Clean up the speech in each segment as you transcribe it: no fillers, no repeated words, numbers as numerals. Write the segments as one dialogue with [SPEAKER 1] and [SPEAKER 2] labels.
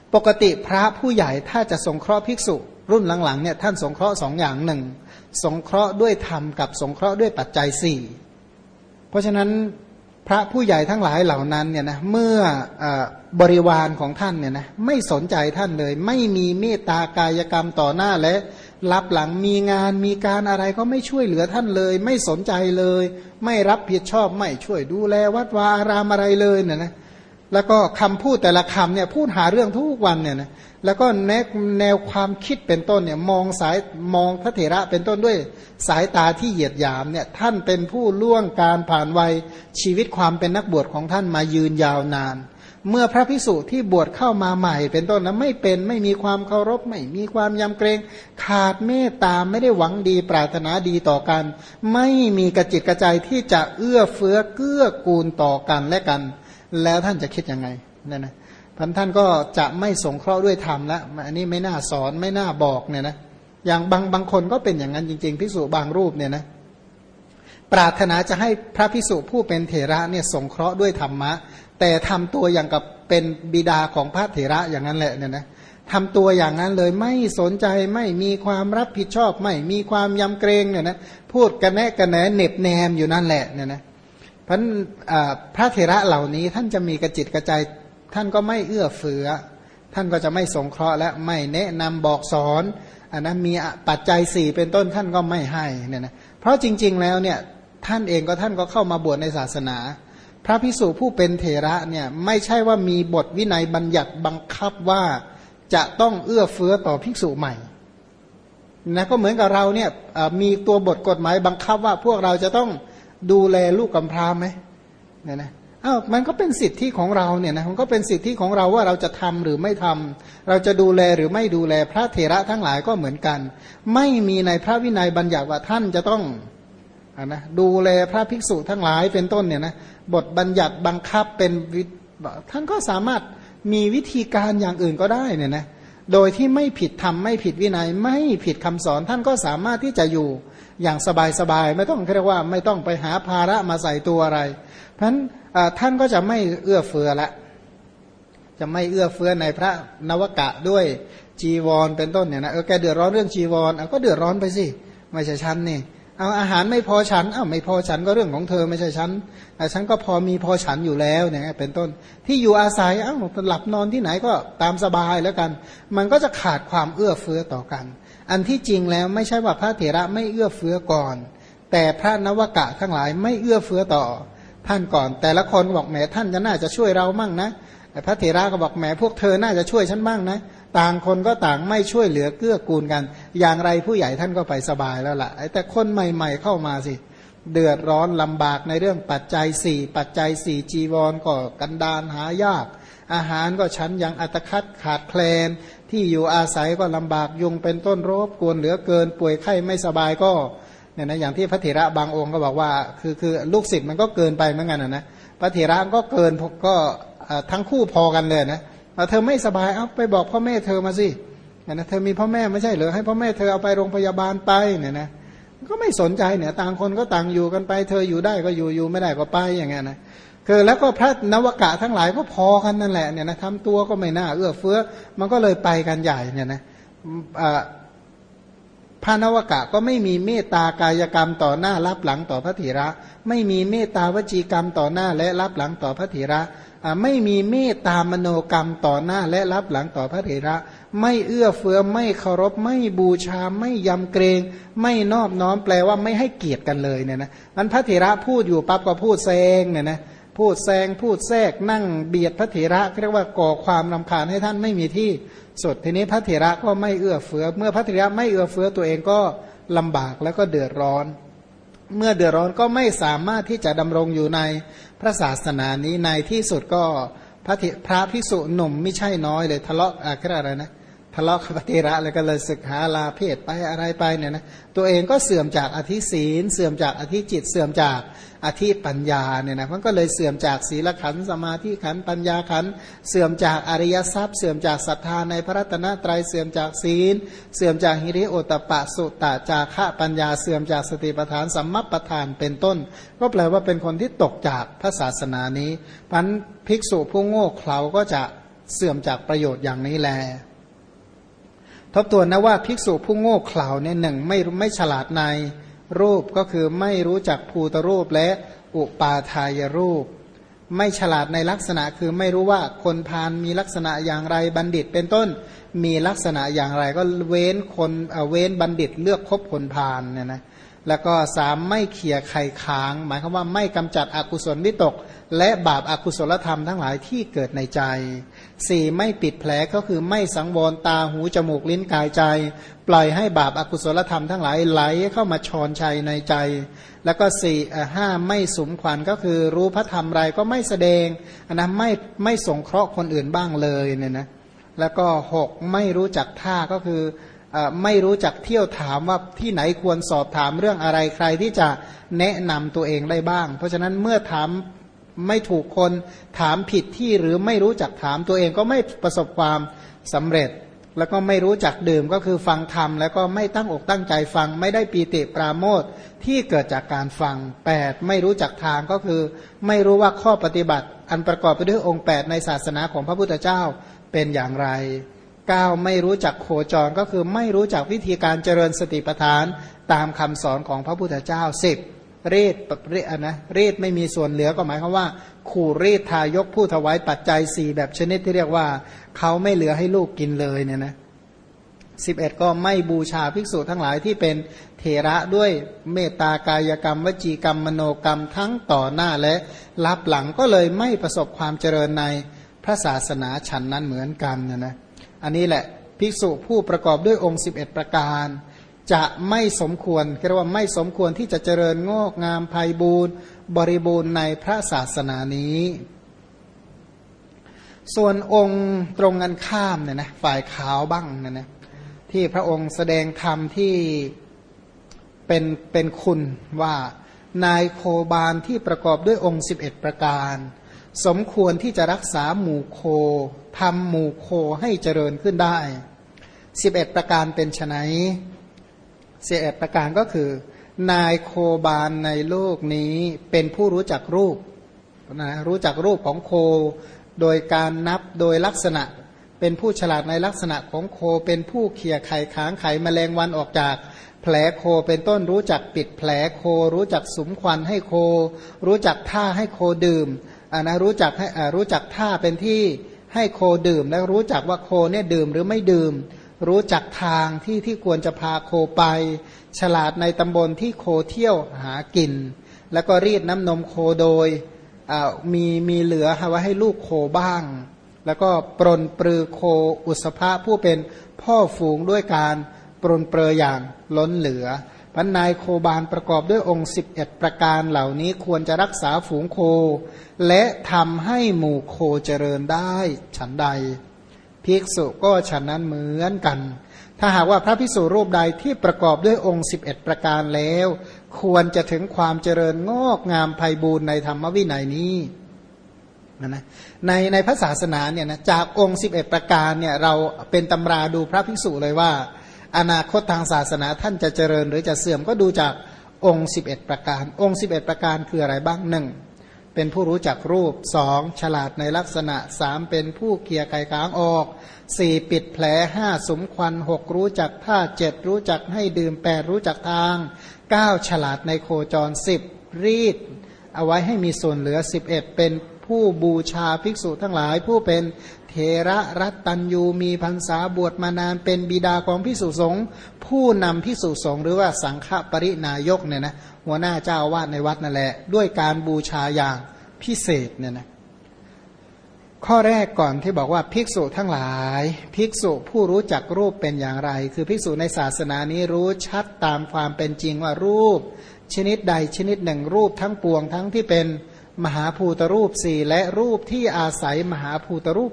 [SPEAKER 1] ปกติพระผู้ใหญ่ถ้าจะสงเคราะห์ภิกษุรุ่นหลังๆเนี่ยท่านสงเคราะห์สองอย่างหนึ่งสงเคราะห์ด้วยธรรมกับสงเคราะห์ด้วยปัจจัยสี่เพราะฉะนั้นพระผู้ใหญ่ทั้งหลายเหล่านั้นเนี่ยนะเมื่อบริวารของท่านเนี่ยนะไม่สนใจท่านเลยไม่มีเมตตากายกรรมต่อหน้าและรับหลังมีงานมีการอะไรก็ไม่ช่วยเหลือท่านเลยไม่สนใจเลยไม่รับผิดชอบไม่ช่วยดูแลวัดวาอารามอะไรเลยเนี่ยนะแล้วก็คำพูดแต่ละคำเนี่ยพูดหาเรื่องทุกวันเนี่ยนะแล้วก็แนวความคิดเป็นต้นเนี่ยมองพระเถระเป็นต้นด้วยสายตาที่เหยียดหยามเนี่ยท่านเป็นผู้ล่วงการผ่านวัยชีวิตความเป็นนักบวชของท่านมายืนยาวนานเมื่อพระภิกษุที่บวชเข้ามาใหม่เป็นต้นนะไม่มีความเคารพไม่มีความยำเกรงขาดเมตตาไม่ได้หวังดีปรารถนาดีต่อกันไม่มีกระจิตกระใจที่จะเอื้อเฟื้อเกื้อกูลต่อกันและกันแล้วท่านจะคิดยังไงเนี่ยนะท่านก็จะไม่สงเคราะห์ด้วยธรรมแล้วอันนี้ไม่น่าสอนไม่น่าบอกเนี่ยนะอย่างบางคนก็เป็นอย่างนั้นจริงๆภิกษุบางรูปเนี่ยนะปรารถนาจะให้พระภิกษุผู้เป็นเถระเนี่ยสงเคราะห์ด้วยธรรมะแต่ทำตัวอย่างกับเป็นบิดาของพระเถระอย่างนั้นแหละเนี่ยนะทำตัวอย่างนั้นเลยไม่สนใจไม่มีความรับผิดชอบไม่มีความยำเกรงเนี่ยนะพูดกันแนะกันแหนเหน็บแนมอยู่นั่นแหละเนี่ยนะเพราะพระเถระเหล่านี้ท่านจะมีกระจิตกระใจท่านก็ไม่เอื้อเฟื้อท่านก็จะไม่สงเคราะห์และไม่แนะนำบอกสอนอันนั้นมีปัจจัยสี่เป็นต้นท่านก็ไม่ให้เนี่ยนะเพราะจริงๆแล้วเนี่ยท่านเองก็ท่านก็เข้ามาบวชในศาสนาพระภิกษุผู้เป็นเถระเนี่ยไม่ใช่ว่ามีบทวินัยบัญญัติบังคับว่าจะต้องเอื้อเฟื้อต่อภิกษุใหม่นะก็เหมือนกับเราเนี่ยมีตัวบทกฎหมายบังคับว่าพวกเราจะต้องดูแลลูกกำพร้าไหมเนี่ยนะมันก็เป็นสิทธิของเราเนี่ยนะมันก็เป็นสิทธิของเราว่าเราจะทำหรือไม่ทำเราจะดูแลหรือไม่ดูแลพระเถระทั้งหลายก็เหมือนกันไม่มีในพระวินัยบัญญัติว่าท่านจะต้องนะดูแลพระภิกษุทั้งหลายเป็นต้นเนี่ยนะบทบัญญัติบังคับเป็นท่านก็สามารถมีวิธีการอย่างอื่นก็ได้เนี่ยนะโดยที่ไม่ผิดธรรมไม่ผิดวินัยไม่ผิดคำสอนท่านก็สามารถที่จะอยู่อย่างสบายๆไม่ต้องเรียกว่าไม่ต้องไปหาภาระมาใส่ตัวอะไรเพราะฉะนั้นท่านก็จะไม่เอื้อเฟื้อละจะไม่เอื้อเฟื้อในพระนวกะด้วยจีวรเป็นต้นเนี่ยนะแกเดือดร้อนเรื่องจีวรก็เดือดร้อนไปสิไม่ใช่ฉันนี่เอาอาหารไม่พอฉันไม่พอฉันก็เรื่องของเธอไม่ใช่ฉันฉันก็พอมีพอฉันอยู่แล้วเนี่ยเป็นต้นที่อยู่อาศัยหลับนอนที่ไหนก็ตามสบายแล้วกันมันก็จะขาดความเอื้อเฟื้อต่อกันอันที่จริงแล้วไม่ใช่ว่าพระเถระไม่เอื้อเฟื้อก่อนแต่พระนวกะทั้งหลายไม่เอื้อเฟื้อต่อท่านก่อนแต่ละคนบอกแหมท่านจะน่าจะช่วยเรามั่งนะแต่พระเถระก็บอกแหมพวกเธอน่าจะช่วยฉันบ้างนะต่างคนก็ต่างไม่ช่วยเหลือเกื้อกูลกันอย่างไรผู้ใหญ่ท่านก็ไปสบายแล้วล่ะแต่คนใหม่ๆเข้ามาสิเดือดร้อนลำบากในเรื่องปัจจัยสี่จีวรก็กันดารหายากอาหารก็ชั้นยังอัตคัดขาดแคลนที่อยู่อาศัยก็ลำบากยุงเป็นต้นรบกวนเหลือเกินป่วยไข้ไม่สบายก็เนี่ยนะอย่างที่พระเถระบางองค์ก็บอกว่าคือลูกศิษย์มันก็เกินไปเหมือนกันนะพระเถระก็เกินก็ทั้งคู่พอกันเลยนะเธอไม่สบายไปบอกพ่อแม่เธอมาสินะเธอมีพ่อแม่ไม่ใช่เหรอให้พ่อแม่เธอเอาไปโรงพยาบาลไปเนี่ยนะก็ไม่สนใจเนี่ยต่างคนก็ต่างอยู่กันไปเธออยู่ได้ก็อยู่ไม่ได้ก็ไปอย่างเงี้ยนะคือแล้วก็พระนวกะทั้งหลายก็พอกันนั่นแหละเนี่ยนะทำตัวก็ไม่น่าเอื้อเฟื้อมันก็เลยไปกันใหญ่เนี่ยนะพระนวกะก็ไม่มีเมตตากายกรรมต่อหน้ารับหลังต่อพระเถระไม่มีเมตตาวจีกรรมต่อหน้าและรับหลังต่อพระเถระไม่มีเมตตามโนกรรมต่อหน้าและรับหลังต่อพระเถระไม่เอื้อเฟื้อไม่เคารพไม่บูชาไม่ยำเกรงไม่นอบน้อมแปลว่าไม่ให้เกียรติกันเลยเนี่ยนะมันพระเถระพูดอยู่ปั๊บก็พูดแซงเนี่ยนะพูดแซงพูดแทรกนั่งเบียดพระเถระเรียกว่าก่อความรำคาญให้ท่านไม่มีที่สุดทีนี้พระเถระก็ไม่เอื้อเฟื้อเมื่อพระเถระไม่เอื้อเฟื้อตัวเองก็ลำบากแล้วก็เดือดร้อนเมื่อเดือดร้อนก็ไม่สามารถที่จะดำรงอยู่ในพระศาสนานี้ในที่สุดก็พระภิกษุหนุ่มไม่ใช่น้อยเลยทะเลาะอะไรนะทะเลาะกับพระเถระแล้วก็เลยศึกหาลาเพศไปอะไรไปเนี่ยนะตัวเองก็เสื่อมจากอธิศีลเสื่อมจากอธิจิตเสื่อมจากอธิปัญญาเนี่ยนะมันก็เลยเสื่อมจากศีลขันธ์สมาธิขันธ์ปัญญาขันธ์เสื่อมจากอริยทรัพย์เสื่อมจากศรัทธาในพระรัตนตรัยเสื่อมจากศีลเสื่อมจากหิริโอตปะสุตตะจาคะปัญญาเสื่อมจากสติปัฏฐานสัมมัปปทานเป็นต้นก็แปลว่าเป็นคนที่ตกจากพระศาสนานี้เพราะฉะนั้นภิกษุผู้โง่เขลาก็จะเสื่อมจากประโยชน์อย่างนี้แลทบทวนนะว่าภิกษุผู้โง่เขลาเนี่ยหนึ่งไม่ฉลาดในรูปก็คือไม่รู้จักภูตรูปและอุปาทายรูปไม่ฉลาดในลักษณะคือไม่รู้ว่าคนพาลมีลักษณะอย่างไรบัณฑิตเป็นต้นมีลักษณะอย่างไรก็เว้นบัณฑิตเลือกคบคนพาลเนี่ยนะแล้วก็สามไม่เขี่ยไข่ค้างหมายความว่าไม่กำจัดอกุศลวิตกและบาปอากุศลธรรมทั้งหลายที่เกิดในใจสี่ไม่ปิดแผลก็คือไม่สังวรตาหูจมูกลิ้นกายใจปล่อยให้บาปอากุศลธรรมทั้งหลายไหลเข้ามาชอนชัยในใจแล้วก็ห้าไม่สุมขวัญก็คือรู้พระธรรมไรก็ไม่แสดงนะไม่สงเคราะห์คนอื่นบ้างเลยเนี่ยนะแล้วก็หกไม่รู้จักท่าก็คือไม่รู้จักเที่ยวถามว่าที่ไหนควรสอบถามเรื่องอะไรใครที่จะแนะนำตัวเองได้บ้างเพราะฉะนั้นเมื่อถามไม่ถูกคนถามผิดที่หรือไม่รู้จักถามตัวเองก็ไม่ประสบความสำเร็จแล้วก็ไม่รู้จักดื่มก็คือฟังธรรมแล้วก็ไม่ตั้งอกตั้งใจฟังไม่ได้ปีติปราโมทย์ที่เกิดจากการฟัง8ไม่รู้จักทางก็คือไม่รู้ว่าข้อปฏิบัติอันประกอบไปด้วยองค์8ในศาสนาของพระพุทธเจ้าเป็นอย่างไร9ไม่รู้จักโคจรก็คือไม่รู้จักวิธีการเจริญสติปัฏฐานตามคำสอนของพระพุทธเจ้า10รีดไม่มีส่วนเหลือก็หมายความว่าขู่รีดทายกผู้ถวายปัจจัย4แบบชนิดที่เรียกว่าเขาไม่เหลือให้ลูกกินเลยเนี่ยนะ11ก็ไม่บูชาภิกษุทั้งหลายที่เป็นเถระด้วยเมตตากายกรรมวจีกรรมมโนกรรมทั้งต่อหน้าและลับหลังก็เลยไม่ประสบความเจริญในพระศาสนาฉันนั้นเหมือนกันนะอันนี้แหละภิกษุผู้ประกอบด้วยองค์11ประการจะไม่สมควรเรียกว่าไม่สมควรที่จะเจริญงอกงามไพบูรณ์บริบูรณ์ในพระศาสนานี้ส่วนองค์ตรงกันข้ามเนี่ยนะฝ่ายขาวบ้างเนี่ยนะที่พระองค์แสดงธรรมที่เป็นคุณว่านายโคบาลที่ประกอบด้วยองค์11ประการสมควรที่จะรักษาหมู่โคทำหมู่โคให้เจริญขึ้นได้11ประการเป็นไฉน11ประการก็คือนายโคบาลในโลกนี้เป็นผู้รู้จักรูปนะรู้จักรูปของโคโดยการนับโดยลักษณะเป็นผู้ฉลาดในลักษณะของโคเป็นผู้เขี่ยไข่ค้างไข่แมลงวันออกจากแผลโคเป็นต้นรู้จักปิดแผลโครู้จักสุมควันให้โครู้จักท่าให้โคดื่มรู้จักท่าเป็นที่ให้โคดื่มแล้วรู้จักว่าโคเนี่ยดื่มหรือไม่ดื่มรู้จักทางที่ควรจะพาโคไปฉลาดในตำบลที่โคเที่ยวหากินแล้วก็รีดน้ำนมโคโดยมีเหลือไว้ให้ลูกโคบ้างแล้วก็ปรนปรือโคอุสภะผู้เป็นพ่อฝูงด้วยการปรนเปรออย่างล้นเหลือพันนายโคบาลประกอบด้วยองค์11ประการเหล่านี้ควรจะรักษาฝูงโคและทำให้หมู่โคเจริญได้ฉันใดภิกษุก็ฉันนั้นเหมือนกันถ้าหากว่าพระภิกษุรูปใดที่ประกอบด้วยองค์11ประการแล้วควรจะถึงความเจริญงอกงามไพบูรณ์ในธรรมวินัยนี้นะในพระศาสนาเนี่ยนะจากองค์11ประการเนี่ยเราเป็นตำราดูพระภิกษุเลยว่าอนาคตทางศาสนาท่านจะเจริญหรือจะเสื่อมก็ดูจากองค์11ประการองค์11ประการคืออะไรบ้าง1เป็นผู้รู้จักรูป2ฉลาดในลักษณะ3เป็นผู้เขี่ยไข่ค้างออก4ปิดแผล5สมควัน6รู้จักท่า7รู้จักให้ดื่ม8รู้จักทาง9ฉลาดในโคจร10รีดเอาไว้ให้มีส่วนเหลือ11เป็นผู้บูชาภิกษุทั้งหลายผู้เป็นเถระรัตตัญญูมีพรรษาบวชมานานเป็นบิดาของภิกษุสงฆ์ผู้นำภิกษุสงฆ์หรือว่าสังฆปรินายกเนี่ยนะหัวหน้าเจ้าอาวาสในวัดนั่นแหละด้วยการบูชาอย่างพิเศษเนี่ยนะข้อแรกก่อนที่บอกว่าภิกษุทั้งหลายภิกษุผู้รู้จักรูปเป็นอย่างไรคือภิกษุในศาสนานี้รู้ชัดตามความเป็นจริงว่ารูปชนิดใดชนิดหนึ่งรูปทั้งปวงทั้งที่เป็นมหาภูตรูป4และรูปที่อาศัยมหาภูตรูป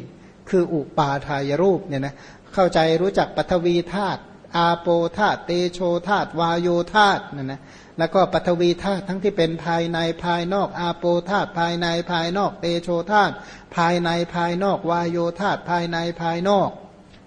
[SPEAKER 1] 4คืออุปาทายรูปเนี่ยนะเข้าใจรู้จักปฐวีธาตุอาโปธาตุเตโชธาตุวาโยธาตุเนี่ยนะแล้วก็ปฐวีธาตุทั้งที่เป็นภายในภายนอกอาโปธาตุภายในภายนอกเตโชธาตุภายในภายนอกวาโยธาตุภายในภายนอก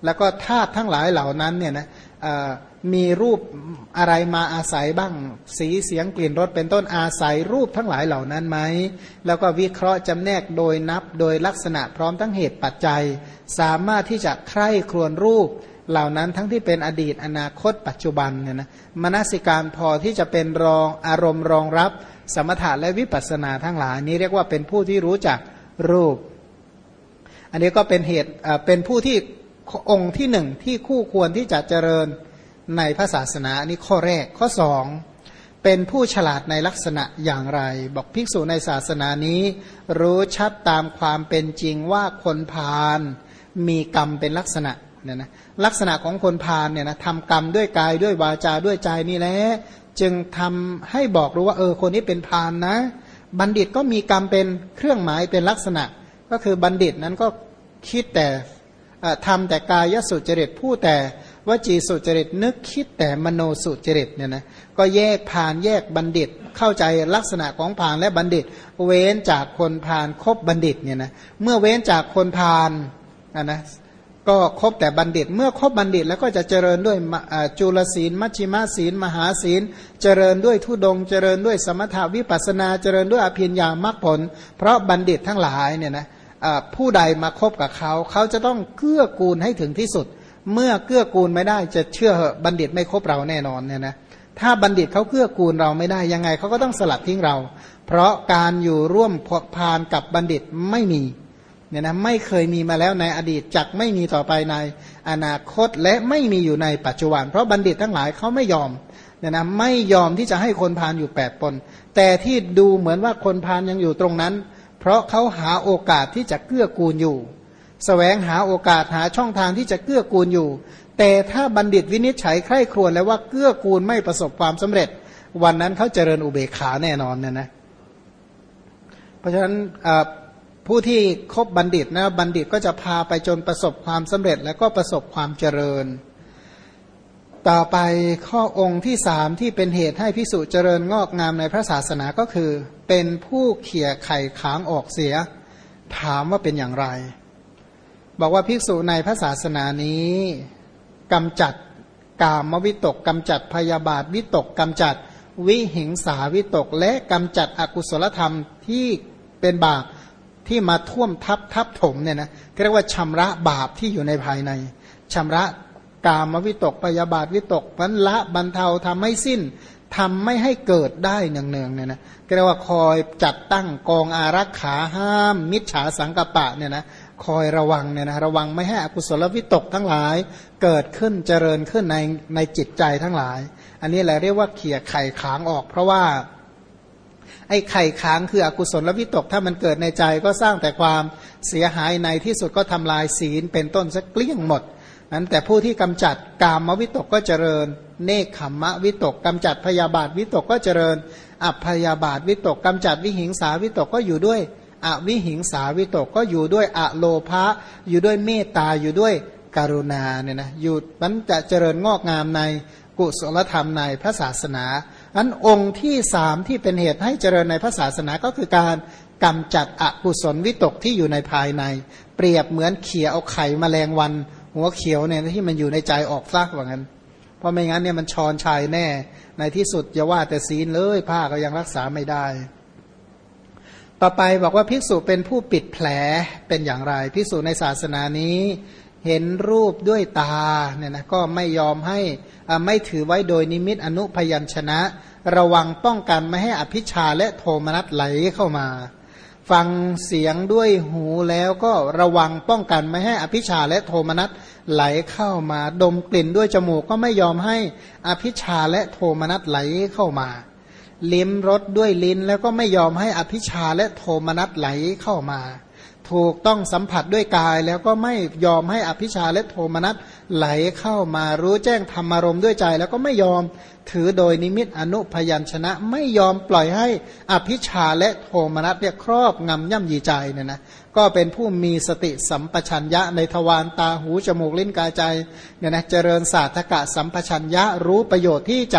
[SPEAKER 1] แล้วก็ธาตุทั้งหลายเหล่านั้นเนี่ยนะมีรูปอะไรมาอาศัยบ้างสีเสียงกลิ่นรสเป็นต้นอาศัยรูปทั้งหลายเหล่านั้นไหมแล้วก็วิเคราะห์จำแนกโดยนับโดยลักษณะพร้อมทั้งเหตุปัจจัยสามารถที่จะใคร่ครวญรูปเหล่านั้นทั้งที่เป็นอดีตอนาคตปัจจุบันเนี่ยนะมนสิการพอที่จะเป็นรองอารมณ์รองรับสมถะและวิปัสสนาทั้งหลายนี้เรียกว่าเป็นผู้ที่รู้จักรูปอันนี้ก็เป็นเหตุเป็นผู้ที่องค์ที่หนึ่งที่คู่ควรที่จะเจริญในพระศาสนาอันนี้ข้อแรกข้อสองเป็นผู้ฉลาดในลักษณะอย่างไรบอกภิกษุในศาสนานี้รู้ชัดตามความเป็นจริงว่าคนพาลมีกรรมเป็นลักษณะเนี่ยนะลักษณะของคนพาลเนี่ยนะทำกรรมด้วยกายด้วยวาจาด้วยใจนี่แหละจึงทำให้บอกรู้ว่าคนนี้เป็นพาลนะบัณฑิตก็มีกรรมเป็นเครื่องหมายเป็นลักษณะก็คือบัณฑิตนั้นก็คิดแต่ทำแต่กายสุจริตพูดแต่วจีสุจริตนึกคิดแต่มโนสุจริตเนี่ยนะก็แยกพาลแยกบัณฑิตเข้าใจลักษณะของพาลและบัณฑิตเว้นจากคนพาลคบบัณฑิตเนี่ยนะเมื่อเว้นจากคนพาลนะก็คบแต่บัณฑิตเมื่อคบบัณฑิตแล้วก็จะเจริญด้วยจุลศีลมัชฌิมาศีลมหาศีลเจริญด้วยทุดงค์เจริญด้วยสมถาวิปัสสนาเจริญด้วยอภิญญามรรคผลเพราะบัณฑิตทั้งหลายเนี่ยนะผู้ใดมาคบกับเขาจะต้องเกื้อกูลให้ถึงที่สุดเมื่อเกื้อกูลไม่ได้จะเชื่อบัณฑิตไม่คบเราแน่นอนเนี่ยนะถ้าบัณฑิตเขาเกื้อกูลเราไม่ได้ยังไงเขาก็ต้องสลัดทิ้งเราเพราะการอยู่ร่วมพาลกับบัณฑิตไม่มีเนี่ยนะไม่เคยมีมาแล้วในอดีตจักไม่มีต่อไปในอนาคตและไม่มีอยู่ในปัจจุบันเพราะบัณฑิตทั้งหลายเขาไม่ยอมเนี่ยนะไม่ยอมที่จะให้คนพาลอยู่8 ปนแต่ที่ดูเหมือนว่าคนพาลยังอยู่ตรงนั้นเพราะเขาหาโอกาสที่จะเกื้อกูลอยู่แสวงหาโอกาสหาช่องทางที่จะเกื้อกูลอยู่แต่ถ้าบัณฑิตวินิจฉัยใคร่ครวญแล้วว่าเกื้อกูลไม่ประสบความสำเร็จวันนั้นเขาเจริญอุเบกขาแน่นอนเนี่ยนะเพราะฉะนั้นผู้ที่คบบัณฑิตนะบัณฑิตก็จะพาไปจนประสบความสำเร็จและก็ประสบความเจริญต่อไปข้อองค์ที่3ที่เป็นเหตุให้ภิกษุเจริญงอกงามในพระศาสนาก็คือเป็นผู้เขี่ยไข่ค้างออกเสียถามว่าเป็นอย่างไรบอกว่าภิกษุในพระศาสนานี้กำจัดกามวิตกกำจัดพยาบาทวิตกกำจัดวิหิงสาวิตกและกำจัดอกุศลธรรมที่เป็นบาปที่มาท่วมทับถมเนี่ยนะเรียกว่าชำระบาปที่อยู่ในภายในชำระกามวิตกพยาบาทวิตกวันละบรรเทาทำให้สิ้นทำไม่ให้เกิดได้เนืองๆเนี่ยนะเรียกว่าคอยจัดตั้งกองอารักขาห้ามมิจฉาสังกัปปะเนี่ยนะคอยระวังเนี่ยนะระวังไม่ให้อกุศลวิตกทั้งหลายเกิดขึ้นเจริญขึ้นในจิตใจทั้งหลายอันนี้แหละเรียกว่าเขี่ยไข่ค้างออกเพราะว่าไอ้ไข่ค้างคืออกุศลวิตกถ้ามันเกิดในใจก็สร้างแต่ความเสียหายในที่สุดก็ทำลายศีลเป็นต้นซะเกลี้ยงหมดนั้นแต่ผู้ที่กำจัดกามวิตกก็เจริญเนคขมมะวิตกกำจัดพยาบาทวิตกก็เจริญอัพยาบาทวิตกกำจัดวิหิงสาวิตกก็อยู่ด้วยอวิหิงสาวิตกก็อยู่ด้วยอโลภะอยู่ด้วยเมตตาอยู่ด้วยกรุณาเนี่ยนะอยู่มันจะเจริญงอกงามในกุศลธรรมในพระศาสนาอันองค์ที่3ที่เป็นเหตุให้เจริญในพระศาสนาก็คือการกำจัดอกุศลวิตกที่อยู่ในภายในเปรียบเหมือนเขี่ยเอาไข่แมลงวันหัวเขียวเนี่ยที่มันอยู่ในใจออกซากว่างั้นเพราะไม่งั้นเนี่ยมันชอนชัยแน่ในที่สุดอย่าว่าแต่ศีลเลยผ้าก็ยังรักษาไม่ได้ต่อไปบอกว่าภิกษุเป็นผู้ปิดแผลเป็นอย่างไรภิกษุในศาสนานี้เห็นรูปด้วยตาเนี่ยนะก็ไม่ยอมให้ไม่ถือไว้โดยนิมิตอนุพยัญชนะระวังป้องกันไม่ให้อภิชาและโทมนัสไหลเข้ามาฟังเสียงด้วยหูแล้วก็ระวังป้องกันไม่ให้อภิชาและโทมนัสไหลเข้ามาดมกลิ่นด้วยจมูกก็ไม่ยอมให้อภิชาและโทมนัสไหลเข้ามาลิ้มรสด้วยลิ้นแล้วก็ไม่ยอมให้อภิชาและโทมนัสไหลเข้ามาถูกต้องสัมผัสด้วยกายแล้วก็ไม่ยอมให้อภิชาและโทมนัสไหลเข้ามารู้แจ้งธรรมารมณ์ด้วยใจแล้วก็ไม่ยอมถือโดยนิมิตอนุพยัญชนะไม่ยอมปล่อยให้อภิชาและโทมนัสเนี่ยครอบงำย่ำยีใจเนี่ยนะก็เป็นผู้มีสติสัมปชัญญะในทวารตาหูจมูกลิ้นกายใจเนี่ยนะเจริญศาสตกะสัมปชัญญะรู้ประโยชน์ที่จะ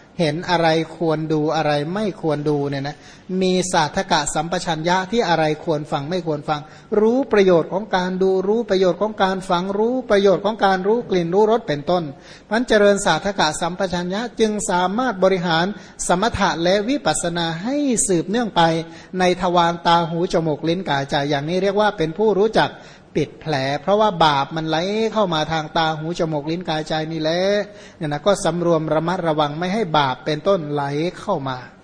[SPEAKER 1] เห็นอะไรควรดูอะไรไม่ควรดูเนี่ยนะมีสาธกะสัมปชัญญะที่อะไรควรฟังไม่ควรฟังรู้ประโยชน์ของการดูรู้ประโยชน์ของการฟังรู้ประโยชน์ของการรู้กลิ่นรู้รสเป็นต้นมันเจริญสาธกะสัมปชัญญะจึงสามารถบริหารสมถะและวิปัสสนาให้สืบเนื่องไปในทวารตาหูจมูกลิ้นกายใจอย่างนี้เรียกว่าเป็นผู้รู้จักปิดแผลเพราะว่าบาปมันไหลเข้ามาทางตาหูจมูกลิ้นกายใจนี่แหละเนี่ยนะก็สำรวมระมัดระวังไม่ให้บาปเป็นต้นไหลเข้ามา